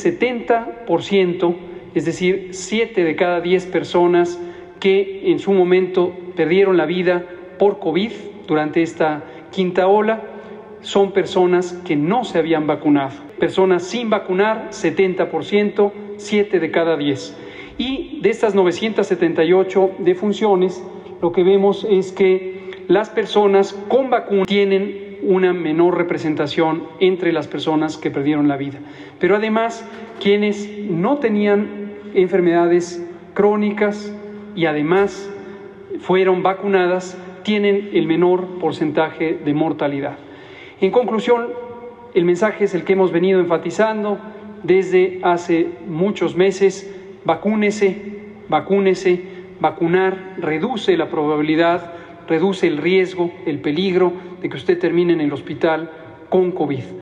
70%, es decir, 7 de cada 10 personas que en su momento perdieron la vida por COVID durante esta quinta ola, son personas que no se habían vacunado. Personas sin vacunar, 70%, 7 de cada 10. Y de estas 978 defunciones, lo que vemos es que las personas con vacuna tienen una menor representación entre las personas que perdieron la vida. Pero además, quienes no tenían enfermedades crónicas y además fueron vacunadas, tienen el menor porcentaje de mortalidad. En conclusión, el mensaje es el que hemos venido enfatizando desde hace muchos meses: vacúnese, vacúnese. Vacunar reduce la probabilidad, reduce el riesgo, el peligro de que usted termine en el hospital con COVID.